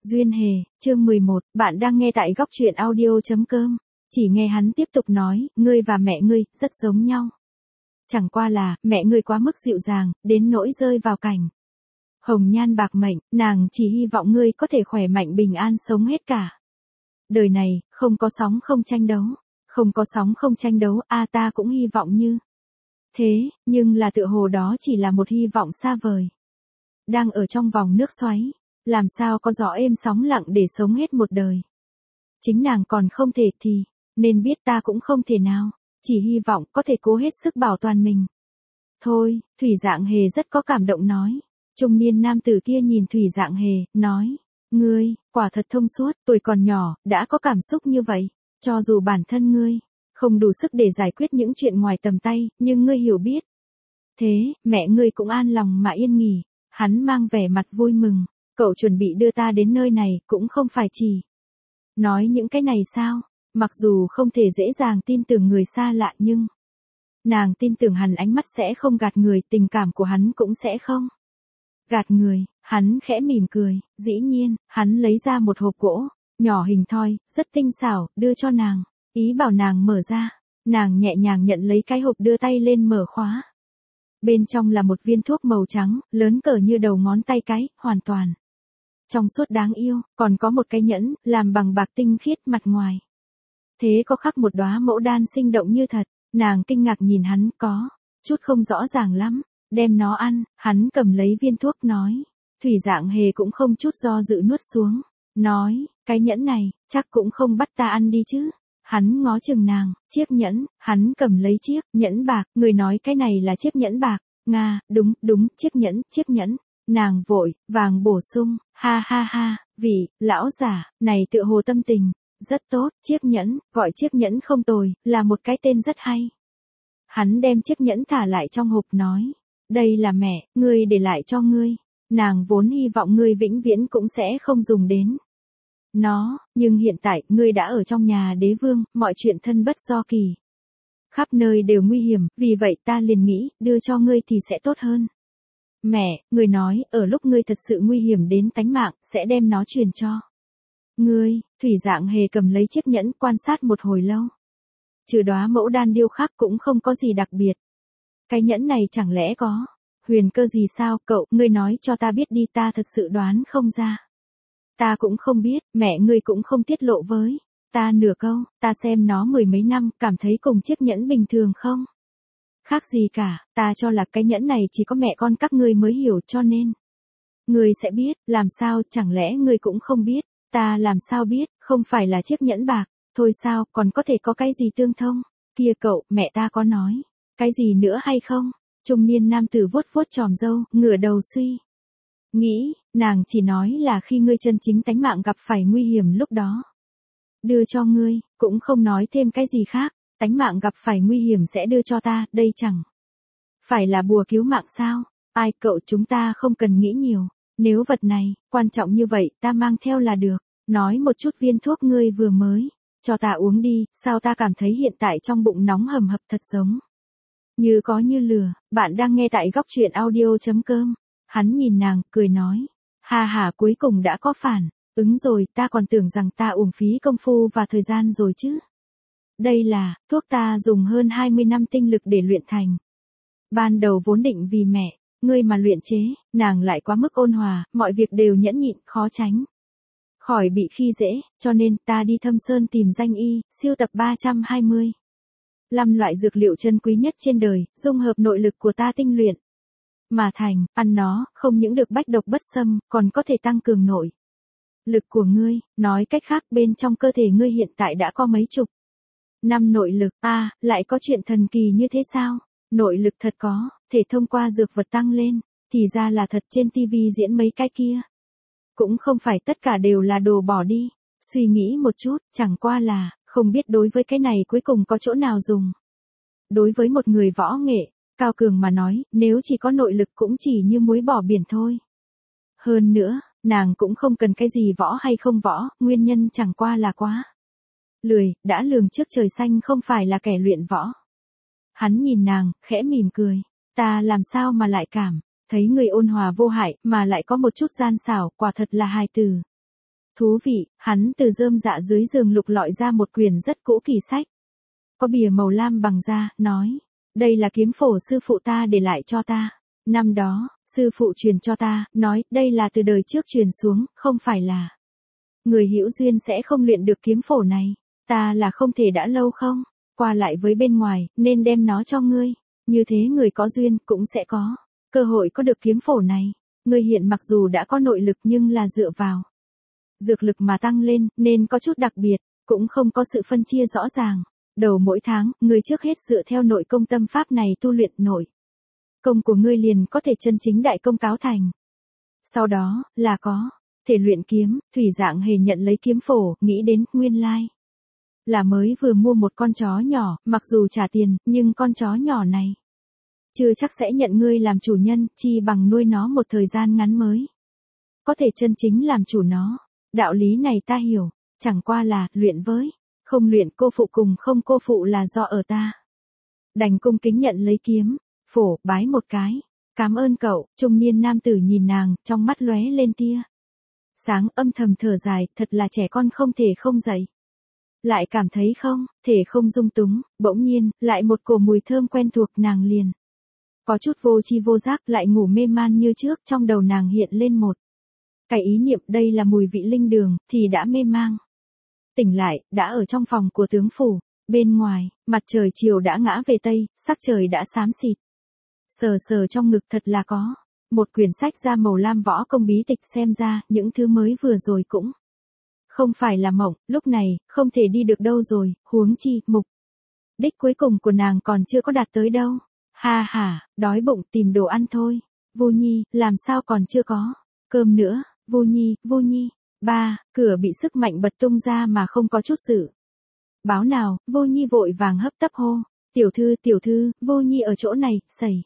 Duyên Hề, chương 11, bạn đang nghe tại góc truyện audio.com. Chỉ nghe hắn tiếp tục nói, ngươi và mẹ ngươi, rất giống nhau. Chẳng qua là, mẹ ngươi quá mức dịu dàng, đến nỗi rơi vào cảnh hồng nhan bạc mệnh, nàng chỉ hy vọng ngươi có thể khỏe mạnh bình an sống hết cả đời này, không có sóng không tranh đấu. Không có sóng không tranh đấu, ta cũng hy vọng như thế, nhưng là tựa hồ đó chỉ là một hy vọng xa vời. Đang ở trong vòng nước xoáy, làm sao có gió êm sóng lặng để sống hết một đời. Chính nàng còn không thể thì, nên biết ta cũng không thể nào, chỉ hy vọng có thể cố hết sức bảo toàn mình. Thôi, Thủy Dạng Hề rất có cảm động nói. Trung niên nam tử kia nhìn Thủy Dạng Hề, nói, ngươi, quả thật thông suốt, tuổi còn nhỏ, đã có cảm xúc như vậy, cho dù bản thân ngươi không đủ sức để giải quyết những chuyện ngoài tầm tay, nhưng ngươi hiểu biết. Thế, mẹ ngươi cũng an lòng mà yên nghỉ. Hắn mang vẻ mặt vui mừng, cậu chuẩn bị đưa ta đến nơi này, cũng không phải chỉ nói những cái này sao, mặc dù không thể dễ dàng tin tưởng người xa lạ nhưng nàng tin tưởng hắn ánh mắt sẽ không gạt người, tình cảm của hắn cũng sẽ không gạt người. Hắn khẽ mỉm cười, dĩ nhiên, hắn lấy ra một hộp gỗ, nhỏ hình thoi, rất tinh xảo, đưa cho nàng, ý bảo nàng mở ra. Nàng nhẹ nhàng nhận lấy cái hộp đưa tay lên mở khóa. Bên trong là một viên thuốc màu trắng, lớn cỡ như đầu ngón tay cái, hoàn toàn trong suốt đáng yêu, còn có một cái nhẫn, làm bằng bạc tinh khiết mặt ngoài. Thế có khắc một đóa mẫu đan sinh động như thật, nàng kinh ngạc nhìn hắn, có chút không rõ ràng lắm, đem nó ăn. Hắn cầm lấy viên thuốc nói, Thủy Dạng Hề cũng không chút do dự nuốt xuống, nói, cái nhẫn này, chắc cũng không bắt ta ăn đi chứ. Hắn ngó chừng nàng, chiếc nhẫn, hắn cầm lấy chiếc nhẫn bạc, người nói cái này là chiếc nhẫn bạc. Nga, đúng, chiếc nhẫn. Nàng vội vàng bổ sung, ha ha ha, vị lão giả này tựa hồ tâm tình rất tốt, chiếc nhẫn, gọi chiếc nhẫn không tồi, là một cái tên rất hay. Hắn đem chiếc nhẫn thả lại trong hộp nói, đây là mẹ ngươi để lại cho ngươi, nàng vốn hy vọng ngươi vĩnh viễn cũng sẽ không dùng đến nó, nhưng hiện tại ngươi đã ở trong nhà đế vương, mọi chuyện thân bất do kỳ, khắp nơi đều nguy hiểm, vì vậy ta liền nghĩ, đưa cho ngươi thì sẽ tốt hơn. Mẹ, ngươi nói, ở lúc ngươi thật sự nguy hiểm đến tánh mạng, sẽ đem nó truyền cho ngươi. Thủy Dạng Hề cầm lấy chiếc nhẫn, quan sát một hồi lâu. Trừ đóa mẫu đan điêu khắc cũng không có gì đặc biệt. Cái nhẫn này chẳng lẽ có huyền cơ gì sao, cậu, ngươi nói cho ta biết đi, ta thật sự đoán không ra. Ta cũng không biết, mẹ ngươi cũng không tiết lộ với ta nửa câu, ta xem nó mười mấy năm, cảm thấy cùng chiếc nhẫn bình thường không khác gì cả, ta cho là cái nhẫn này chỉ có mẹ con các ngươi mới hiểu, cho nên ngươi sẽ biết. Làm sao, chẳng lẽ ngươi cũng không biết? Ta làm sao biết, không phải là chiếc nhẫn bạc, thôi sao, còn có thể có cái gì tương thông? Kia cậu, mẹ ta có nói cái gì nữa hay không? Trung niên nam tử vuốt vuốt chòm râu, ngửa đầu suy nghĩ, nàng chỉ nói là khi ngươi chân chính tánh mạng gặp phải nguy hiểm lúc đó đưa cho ngươi, cũng không nói thêm cái gì khác. Tánh mạng gặp phải nguy hiểm sẽ đưa cho ta, đây chẳng phải là bùa cứu mạng sao? Ai, cậu, chúng ta không cần nghĩ nhiều, nếu vật này quan trọng như vậy, ta mang theo là được. Nói một chút viên thuốc ngươi vừa mới cho ta uống đi, sao ta cảm thấy hiện tại trong bụng nóng hầm hập, thật giống như có như lửa. Bạn đang nghe tại góc truyện audio.com. Hắn nhìn nàng, cười nói, ha, cuối cùng đã có phản ứng rồi, ta còn tưởng rằng ta uổng phí công phu và thời gian rồi chứ. Đây là thuốc ta dùng hơn 20 năm tinh lực để luyện thành. Ban đầu vốn định vì mẹ ngươi mà luyện chế, nàng lại quá mức ôn hòa, mọi việc đều nhẫn nhịn, khó tránh khỏi bị khi dễ, cho nên ta đi Thâm Sơn tìm danh y, siêu tập 325 loại dược liệu chân quý nhất trên đời, dung hợp nội lực của ta tinh luyện mà thành. Ăn nó, không những được bách độc bất xâm, còn có thể tăng cường nội lực của ngươi. Nói cách khác, bên trong cơ thể ngươi hiện tại đã có mấy chục năm nội lực. Lại có chuyện thần kỳ như thế sao? Nội lực thật có thể thông qua dược vật tăng lên, thì ra là thật. Trên TV diễn mấy cái kia cũng không phải tất cả đều là đồ bỏ đi. Suy nghĩ một chút, chẳng qua là không biết đối với cái này cuối cùng có chỗ nào dùng. Đối với một người võ nghệ cao cường mà nói, nếu chỉ có nội lực cũng chỉ như muối bỏ biển thôi. Hơn nữa, nàng cũng không cần cái gì võ hay không võ, nguyên nhân chẳng qua là quá lười, đã lường trước trời xanh không phải là kẻ luyện võ. Hắn nhìn nàng, khẽ mỉm cười, ta làm sao mà lại cảm thấy người ôn hòa vô hại, mà lại có một chút gian xảo, quả thật là hài tử Thú vị, hắn từ rơm dạ dưới giường lục lọi ra một quyển rất cũ kỳ sách. Có bìa màu lam bằng da, nói. Đây là kiếm phổ sư phụ ta để lại cho ta. Năm đó, sư phụ truyền cho ta, nói đây là từ đời trước truyền xuống, không phải là. Người hữu duyên sẽ không luyện được kiếm phổ này. Ta là không thể đã lâu không? Qua lại với bên ngoài, nên đem nó cho ngươi. Như thế người có duyên cũng sẽ có cơ hội có được kiếm phổ này. Ngươi hiện mặc dù đã có nội lực nhưng là dựa vào dược lực mà tăng lên, nên có chút đặc biệt, cũng không có sự phân chia rõ ràng. Đầu mỗi tháng, ngươi trước hết dựa theo nội công tâm pháp này tu luyện nội công của ngươi liền có thể chân chính đại công cáo thành. Sau đó, là có thể luyện kiếm. Thủy Dạng Hề nhận lấy kiếm phổ, nghĩ đến nguyên lai là mới vừa mua một con chó nhỏ, mặc dù trả tiền, nhưng con chó nhỏ này chưa chắc sẽ nhận ngươi làm chủ nhân, chi bằng nuôi nó một thời gian ngắn mới có thể chân chính làm chủ nó. Đạo lý này ta hiểu, chẳng qua là luyện với không luyện cô phụ cùng không cô phụ là do ở ta. Đành cung kính nhận lấy kiếm phổ, bái một cái. Cảm ơn cậu. Trung niên nam tử nhìn nàng, trong mắt lóe lên tia sáng, âm thầm thở dài, thật là trẻ con không thể không dậy. Lại cảm thấy không thể không dung túng. Bỗng nhiên, lại một cổ mùi thơm quen thuộc, nàng liền có chút vô tri vô giác, lại ngủ mê man như trước. Trong đầu nàng hiện lên một cái ý niệm, đây là mùi vị linh đường, thì đã mê mang. Tỉnh lại, đã ở trong phòng của tướng phủ. Bên ngoài, mặt trời chiều đã ngã về tây, sắc trời đã xám xịt. Sờ sờ trong ngực, thật là có một quyển sách da màu lam võ công bí tịch, xem ra những thứ mới vừa rồi cũng không phải là mộng. Lúc này không thể đi được đâu rồi, huống chi mục đích cuối cùng của nàng còn chưa có đạt tới đâu. Ha ha, đói bụng, tìm đồ ăn thôi. Vô Nhi, làm sao còn chưa có cơm nữa? Vô Nhi, Vô Nhi. Ba, cửa bị sức mạnh bật tung ra mà không có chút sự báo nào. Vô Nhi vội vàng hấp tấp hô. Tiểu thư, Vô Nhi ở chỗ này, xảy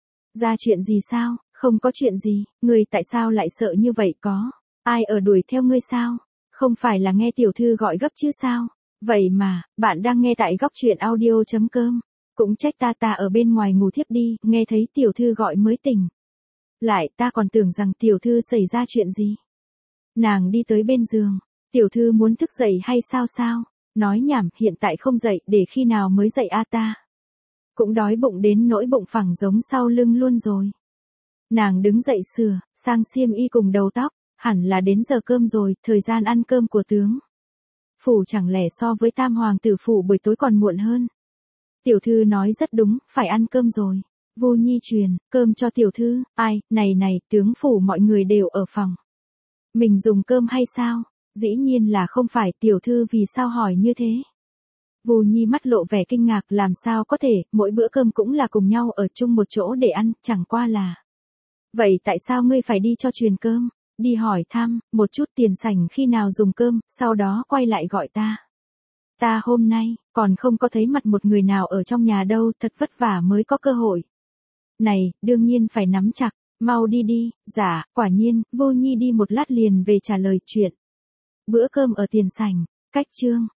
ra chuyện gì sao? Không có chuyện gì, ngươi tại sao lại sợ như vậy, có ai ở đuổi theo ngươi sao? Không phải là nghe tiểu thư gọi gấp chứ sao? Vậy mà, bạn đang nghe tại góc truyện audio.com. Cũng trách ta ở bên ngoài ngủ thiếp đi, nghe thấy tiểu thư gọi mới tỉnh lại, ta còn tưởng rằng tiểu thư xảy ra chuyện gì. Nàng đi tới bên giường. Tiểu thư muốn thức dậy hay sao? Nói nhảm, hiện tại không dậy, để khi nào mới dậy a? Ta cũng đói bụng đến nỗi bụng phẳng giống sau lưng luôn rồi. Nàng đứng dậy sửa sang xiêm y cùng đầu tóc, hẳn là đến giờ cơm rồi, thời gian ăn cơm của tướng phủ chẳng lẽ so với tam hoàng tử phủ buổi tối còn muộn hơn. Tiểu thư nói rất đúng, phải ăn cơm rồi. Vô Nhi truyền cơm cho tiểu thư. Ai, này, tướng phủ mọi người đều ở phòng mình dùng cơm hay sao? Dĩ nhiên là không phải. Tiểu thư vì sao hỏi như thế? Vô Nhi mắt lộ vẻ kinh ngạc, làm sao có thể, mỗi bữa cơm cũng là cùng nhau ở chung một chỗ để ăn, chẳng qua là. Vậy tại sao ngươi phải đi cho truyền cơm? Đi hỏi thăm một chút tiền sảnh khi nào dùng cơm, sau đó quay lại gọi ta. Ta hôm nay còn không có thấy mặt một người nào ở trong nhà đâu, thật vất vả mới có cơ hội này, đương nhiên phải nắm chặt. Mau đi. Dạ, quả nhiên. Vô Nhi đi một lát liền về trả lời chuyện bữa cơm ở tiền sảnh. Cách chương